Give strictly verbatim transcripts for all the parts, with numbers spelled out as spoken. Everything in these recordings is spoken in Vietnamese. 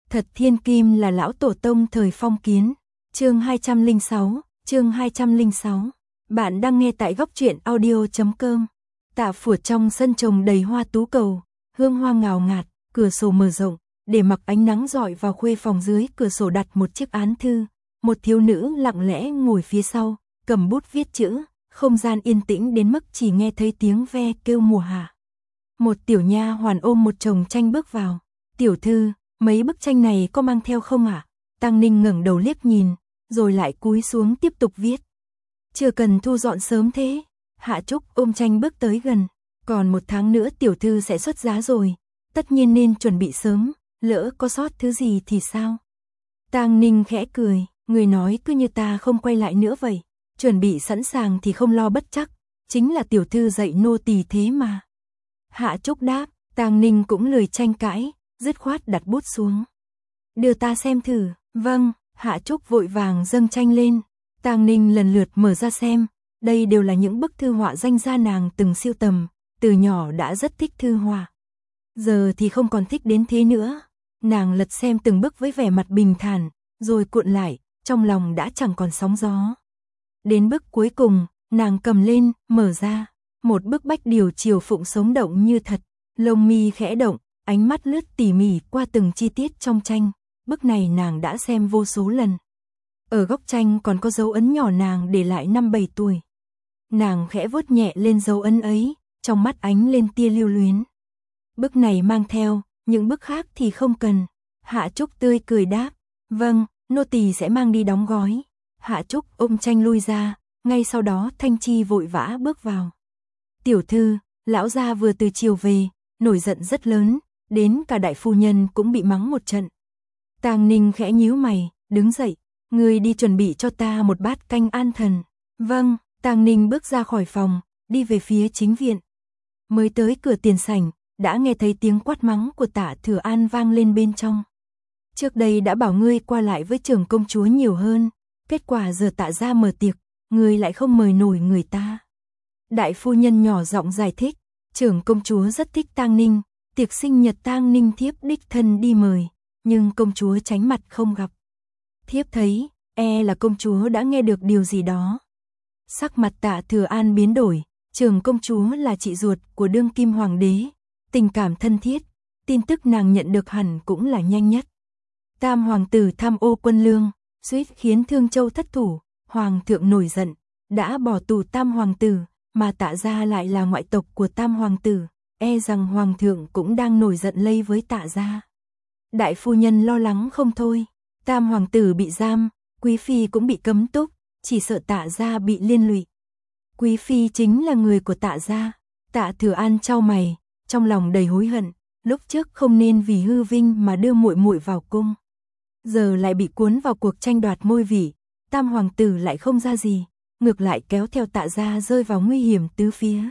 Thật thiên kim là lão tổ tông thời phong kiến. Chương hai trăm lẻ sáu, chương hai trăm lẻ sáu. Bạn đang nghe tại góc truyện audio chấm com. Tạ Phủa trong sân trồng đầy hoa tú cầu, hương hoa ngào ngạt, cửa sổ mở rộng, để mặc ánh nắng rọi vào khuê phòng, dưới cửa sổ đặt một chiếc án thư, một thiếu nữ lặng lẽ ngồi phía sau, cầm bút viết chữ, không gian yên tĩnh đến mức chỉ nghe thấy tiếng ve kêu mùa hạ. Một tiểu nha hoàn ôm một chồng tranh bước vào. "Tiểu thư, mấy bức tranh này có mang theo không ạ?" À? Tăng Ninh ngẩng đầu liếc nhìn, rồi lại cúi xuống tiếp tục viết. "Chưa cần thu dọn sớm thế." Hạ Trúc ôm tranh bước tới gần. "Còn một tháng nữa tiểu thư sẽ xuất giá rồi, tất nhiên nên chuẩn bị sớm, lỡ có sót thứ gì thì sao?" Tăng Ninh khẽ cười, "Người nói cứ như ta không quay lại nữa vậy, chuẩn bị sẵn sàng thì không lo bất chắc, chính là tiểu thư dạy nô tỳ thế mà." Hạ Trúc đáp. Tăng Ninh cũng lười tranh cãi, dứt khoát đặt bút xuống. "Đưa ta xem thử." "Vâng." Hạ Trúc vội vàng dâng tranh lên. Tăng Ninh lần lượt mở ra xem, đây đều là những bức thư họa danh gia nàng từng sưu tầm, từ nhỏ đã rất thích thư họa. Giờ thì không còn thích đến thế nữa. Nàng lật xem từng bức với vẻ mặt bình thản, rồi cuộn lại, trong lòng đã chẳng còn sóng gió. Đến bức cuối cùng, nàng cầm lên, mở ra, một bức bách điều chiều phụng sống động như thật, lông mi khẽ động, ánh mắt lướt tỉ mỉ qua từng chi tiết trong tranh. Bức này nàng đã xem vô số lần. Ở góc tranh còn có dấu ấn nhỏ nàng để lại năm bảy tuổi. Nàng khẽ vuốt nhẹ lên dấu ấn ấy, trong mắt ánh lên tia lưu luyến. "Bức này mang theo, những bức khác thì không cần." Hạ Trúc tươi cười đáp. "Vâng, nô tỳ sẽ mang đi đóng gói." Hạ Trúc ôm tranh lui ra, ngay sau đó Thanh Chi vội vã bước vào. "Tiểu thư, lão gia vừa từ chiều về, nổi giận rất lớn, đến cả đại phu nhân cũng bị mắng một trận." Tang Ninh khẽ nhíu mày, đứng dậy, "Ngươi đi chuẩn bị cho ta một bát canh an thần." "Vâng." Tang Ninh bước ra khỏi phòng, đi về phía chính viện. Mới tới cửa tiền sảnh, đã nghe thấy tiếng quát mắng của Tạ Thừa An vang lên bên trong. "Trước đây đã bảo ngươi qua lại với trưởng công chúa nhiều hơn, kết quả giờ Tạ gia mở tiệc, ngươi lại không mời nổi người ta." Đại phu nhân nhỏ giọng giải thích, "Trưởng công chúa rất thích Tang Ninh, tiệc sinh nhật Tang Ninh thiếp đích thân đi mời, nhưng công chúa tránh mặt không gặp. Thiếp thấy, e là công chúa đã nghe được điều gì đó." Sắc mặt Tạ Thừa An biến đổi, trưởng công chúa là chị ruột của đương kim hoàng đế, tình cảm thân thiết, tin tức nàng nhận được hẳn cũng là nhanh nhất. Tam hoàng tử tham ô quân lương, suýt khiến Thương Châu thất thủ, hoàng thượng nổi giận, đã bỏ tù tam hoàng tử, mà Tạ gia lại là ngoại tộc của tam hoàng tử, e rằng hoàng thượng cũng đang nổi giận lây với Tạ gia. Đại phu nhân lo lắng không thôi, tam hoàng tử bị giam, quý phi cũng bị cấm túc, chỉ sợ Tạ gia bị liên lụy. Quý phi chính là người của Tạ gia. Tạ Thừa An chau mày, trong lòng đầy hối hận, lúc trước không nên vì hư vinh mà đưa muội muội vào cung, giờ lại bị cuốn vào cuộc tranh đoạt ngôi vị, tam hoàng tử lại không ra gì, ngược lại kéo theo Tạ gia rơi vào nguy hiểm tứ phía.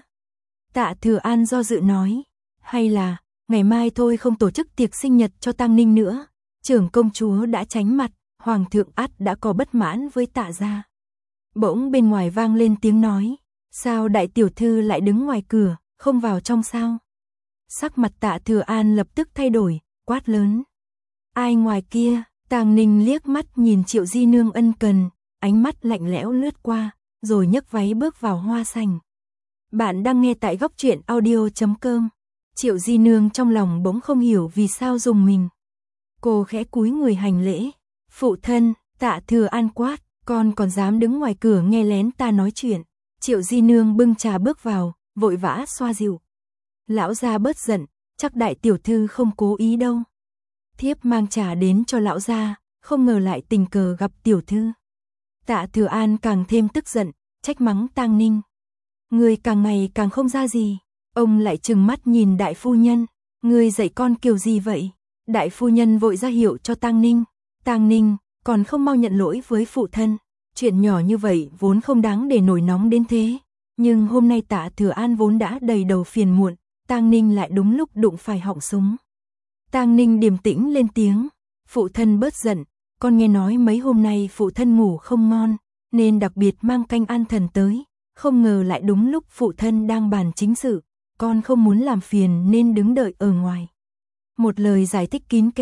Tạ Thừa An do dự nói, "Hay là ngày mai thôi không tổ chức tiệc sinh nhật cho Tang Ninh nữa, trưởng công chúa đã tránh mặt, hoàng thượng ắt đã có bất mãn với Tạ gia." Bỗng bên ngoài vang lên tiếng nói, "Sao đại tiểu thư lại đứng ngoài cửa, không vào trong sao?" Sắc mặt Tạ Thừa An lập tức thay đổi, quát lớn, "Ai ngoài kia?" Tang Ninh liếc mắt nhìn Triệu Di Nương ân cần, ánh mắt lạnh lẽo lướt qua, rồi nhấc váy bước vào hoa sảnh. Bạn đang nghe tại góc truyện audio chấm com. Triệu Di Nương trong lòng bỗng không hiểu vì sao dùng mình. Cô khẽ cúi người hành lễ, "Phụ thân." Tạ Thừa An quát, "Con còn dám đứng ngoài cửa nghe lén ta nói chuyện." Triệu Di Nương bưng trà bước vào, vội vã xoa dịu. "Lão gia bớt giận, chắc đại tiểu thư không cố ý đâu. Thiếp mang trà đến cho lão gia, không ngờ lại tình cờ gặp tiểu thư." Tạ Thừa An càng thêm tức giận, trách mắng Tang Ninh, "Người càng ngày càng không ra gì." Ông lại trừng mắt nhìn đại phu nhân, "Người dạy con kiểu gì vậy?" Đại phu nhân vội ra hiệu cho Tang Ninh, "Tang Ninh, còn không mau nhận lỗi với phụ thân, chuyện nhỏ như vậy vốn không đáng để nổi nóng đến thế, nhưng hôm nay Tạ Thừa An vốn đã đầy đầu phiền muộn, Tang Ninh lại đúng lúc đụng phải họng súng." Tang Ninh điềm tĩnh lên tiếng, "Phụ thân bớt giận, con nghe nói mấy hôm nay phụ thân ngủ không ngon, nên đặc biệt mang canh an thần tới, không ngờ lại đúng lúc phụ thân đang bàn chính sự, con không muốn làm phiền nên đứng đợi ở ngoài." Một lời giải thích kín kẽ,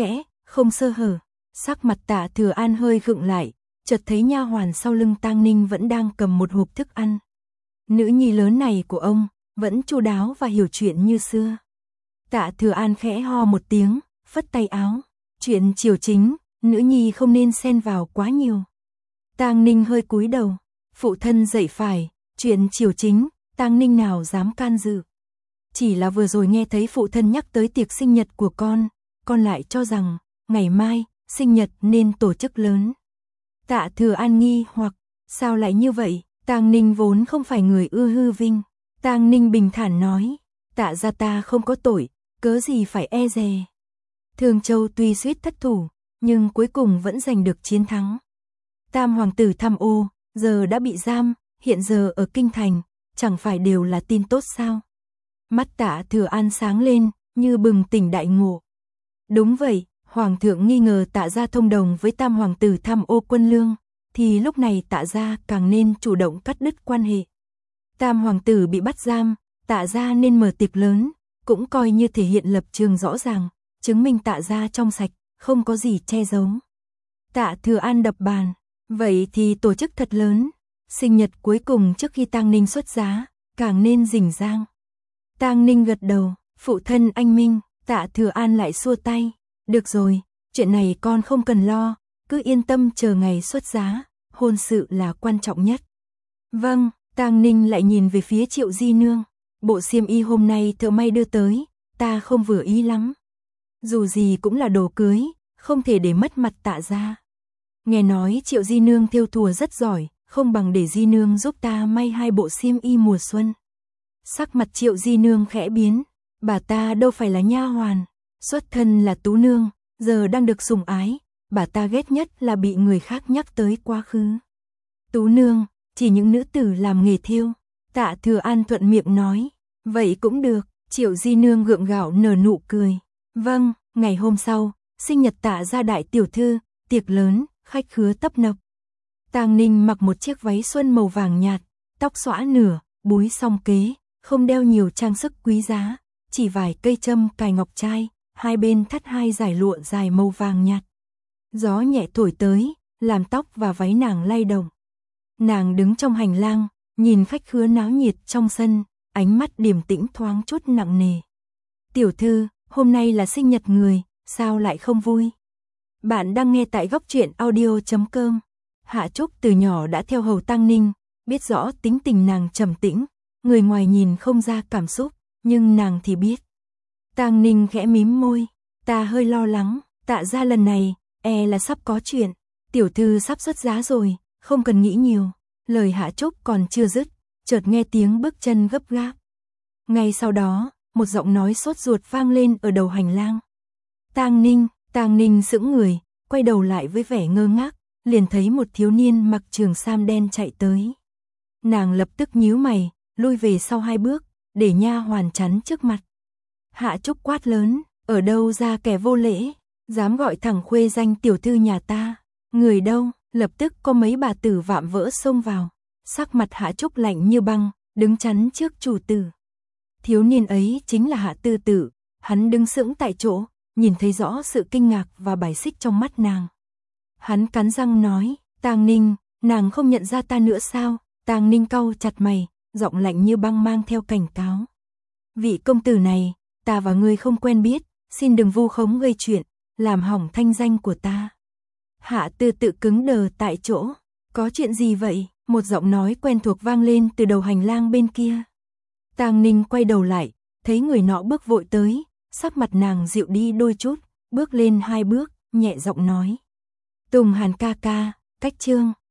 không sơ hở. Sắc mặt Tạ Thừa An hơi gượng lại, chợt thấy nha hoàn sau lưng Tang Ninh vẫn đang cầm một hộp thức ăn. Nữ nhi lớn này của ông vẫn chu đáo và hiểu chuyện như xưa. Tạ Thừa An khẽ ho một tiếng, phất tay áo, chuyện triều chính, nữ nhi không nên xen vào quá nhiều. Tang Ninh hơi cúi đầu, phụ thân dạy phải, chuyện triều chính, Tang Ninh nào dám can dự. Chỉ là vừa rồi nghe thấy phụ thân nhắc tới tiệc sinh nhật của con, con lại cho rằng ngày mai sinh nhật nên tổ chức lớn. Tạ Thừa An nghi hoặc, sao lại như vậy? Tang Ninh vốn không phải người ưa hư vinh. Tang Ninh bình thản nói, Tạ gia ta không có tội, cớ gì phải e dè. Thường Châu tuy suýt thất thủ, nhưng cuối cùng vẫn giành được chiến thắng. Tam hoàng tử tham ô, giờ đã bị giam, hiện giờ ở kinh thành, chẳng phải đều là tin tốt sao? Mắt Tạ Thừa An sáng lên, như bừng tỉnh đại ngộ. Đúng vậy, hoàng thượng nghi ngờ Tạ gia thông đồng với tam hoàng tử tham ô quân lương, thì lúc này Tạ gia càng nên chủ động cắt đứt quan hệ. Tam hoàng tử bị bắt giam, Tạ gia nên mở tiệc lớn, cũng coi như thể hiện lập trường rõ ràng, chứng minh Tạ gia trong sạch, không có gì che giấu. Tạ Thừa An đập bàn, vậy thì tổ chức thật lớn, sinh nhật cuối cùng trước khi Tang Ninh xuất giá, càng nên rình rang. Tang Ninh gật đầu, phụ thân anh minh. Tạ Thừa An lại xua tay, được rồi, chuyện này con không cần lo, cứ yên tâm chờ ngày xuất giá, hôn sự là quan trọng nhất. Vâng, Tang Ninh lại nhìn về phía Triệu Di Nương, bộ xiêm y hôm nay thợ may đưa tới, ta không vừa ý lắm. Dù gì cũng là đồ cưới, không thể để mất mặt Tạ gia. Nghe nói Triệu Di Nương thêu thùa rất giỏi, không bằng để Di Nương giúp ta may hai bộ xiêm y mùa xuân. Sắc mặt Triệu Di Nương khẽ biến, bà ta đâu phải là nha hoàn, xuất thân là tú nương, giờ đang được sủng ái, bà ta ghét nhất là bị người khác nhắc tới quá khứ. Tú nương, chỉ những nữ tử làm nghề thêu. Tạ Thừa An thuận miệng nói, vậy cũng được. Triệu Di Nương gượng gạo nở nụ cười. Vâng, ngày hôm sau, sinh nhật Tạ gia đại tiểu thư, tiệc lớn, khách khứa tấp nập. Tang Ninh mặc một chiếc váy xuân màu vàng nhạt, tóc xõa nửa, búi song kế, không đeo nhiều trang sức quý giá, chỉ vài cây châm cài ngọc trai, hai bên thắt hai dải lụa dài màu vàng nhạt. Gió nhẹ thổi tới, làm tóc và váy nàng lay động. Nàng đứng trong hành lang, nhìn khách khứa náo nhiệt trong sân, ánh mắt điềm tĩnh thoáng chút nặng nề. Tiểu thư, hôm nay là sinh nhật người, sao lại không vui? Bạn đang nghe tại góc truyện audio chấm com. Hạ Trúc từ nhỏ đã theo hầu Tang Ninh, biết rõ tính tình nàng trầm tĩnh, người ngoài nhìn không ra cảm xúc, nhưng nàng thì biết. Tang Ninh khẽ mím môi, ta hơi lo lắng, Tạ gia lần này, e là sắp có chuyện, tiểu thư sắp xuất giá rồi, không cần nghĩ nhiều. Lời Hạ Trúc còn chưa dứt, chợt nghe tiếng bước chân gấp gáp. Ngay sau đó, một giọng nói sốt ruột vang lên ở đầu hành lang. Tang Ninh, Tang Ninh sững người, quay đầu lại với vẻ ngơ ngác, liền thấy một thiếu niên mặc trường sam đen chạy tới. Nàng lập tức nhíu mày, lui về sau hai bước, để nha hoàn chắn trước mặt. Hạ Trúc quát lớn, ở đâu ra kẻ vô lễ, dám gọi thẳng khuê danh tiểu thư nhà ta, người đâu? Lập tức có mấy bà tử vạm vỡ xông vào, sắc mặt Hạ Trúc lạnh như băng, đứng chắn trước chủ tử. Thiếu niên ấy chính là Hạ Tư Tử, hắn đứng sững tại chỗ, nhìn thấy rõ sự kinh ngạc và bài xích trong mắt nàng. Hắn cắn răng nói, Tang Ninh, nàng không nhận ra ta nữa sao? Tang Ninh cau chặt mày, giọng lạnh như băng mang theo cảnh cáo. Vị công tử này, ta và ngươi không quen biết, xin đừng vu khống gây chuyện, làm hỏng thanh danh của ta. Hạ Tư Tự cứng đờ tại chỗ, có chuyện gì vậy? Một giọng nói quen thuộc vang lên từ đầu hành lang bên kia. Tang Ninh quay đầu lại, thấy người nọ bước vội tới, sắc mặt nàng dịu đi đôi chút, bước lên hai bước, nhẹ giọng nói. Tùng Hàn ca ca, cách trương,